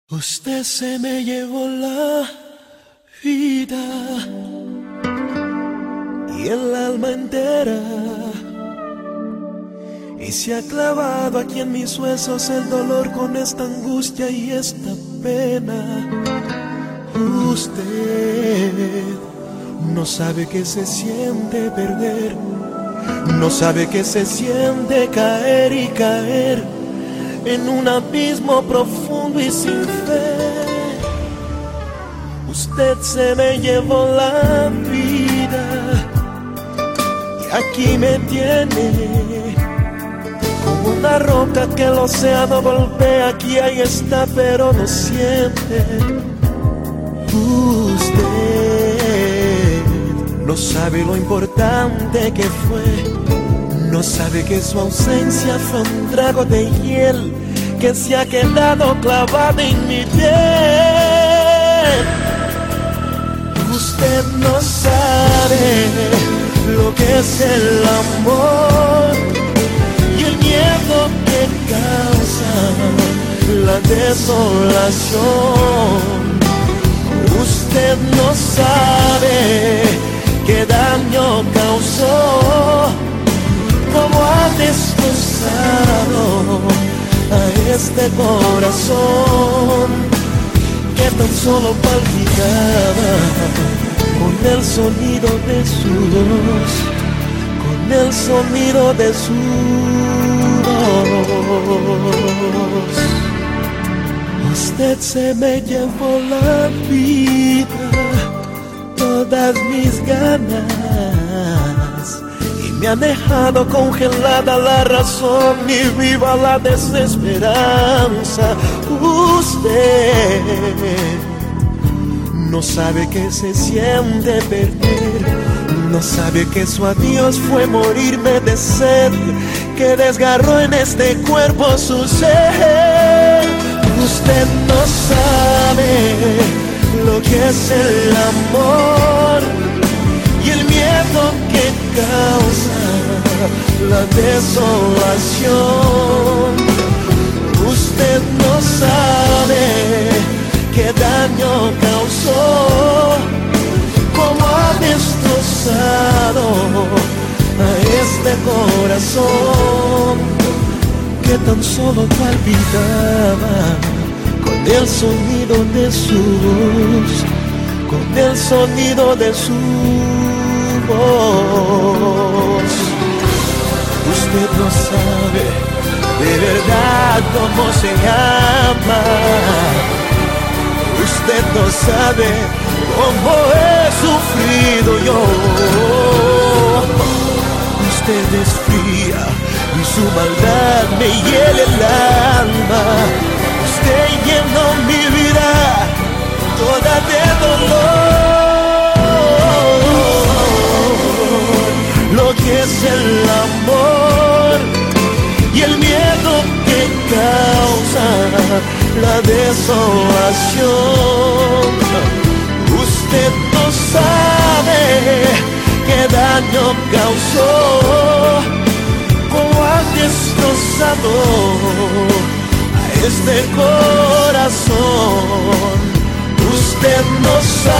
Usted se me llevó la vida y el alma entera, y se ha clavado aquí en mis huesos el dolor con esta angustia y esta pena. Usted no sabe que se siente perder, no sabe que se siente caer y caer en un abismo profundo y sin fe. Usted se me llevó la vida y aquí me tiene como una roca que el océano golpea. Aquí ahí está, pero no siente. Usted no sabe lo importante que fue, no sabe que su ausencia fue un trago de hiel que se ha quedado clavado en mi piel. Usted no sabe lo que es el amor y el miedo que causa la desolación. Usted no sabe qué daño causó, cómo ha destrozado a este corazón que tan solo palpitaba con el sonido de su voz, con el sonido de su voz. Usted se me llevó la vida, todas mis ganas, me ha dejado congelada la razón y viva la desesperanza. Usted no sabe que se siente perder, no sabe que su adiós fue morirme de sed, que desgarró en este cuerpo su ser. Usted no sabe lo que es el amor y el miedo que causa la desolación. Usted no sabe qué daño causó, cómo ha destrozado a este corazón que tan solo palpitaba con el sonido de su voz, con el sonido de su voz. Usted no sabe de verdad cómo se ama, usted no sabe cómo he sufrido yo. Usted es fría y su maldad me hiela el alma. Usted llenó mi vida toda de dolor, lo que es el amor y el miedo que causa la desolación. Usted no sabe qué daño causó, cómo ha destrozado a este corazón. Usted no sabe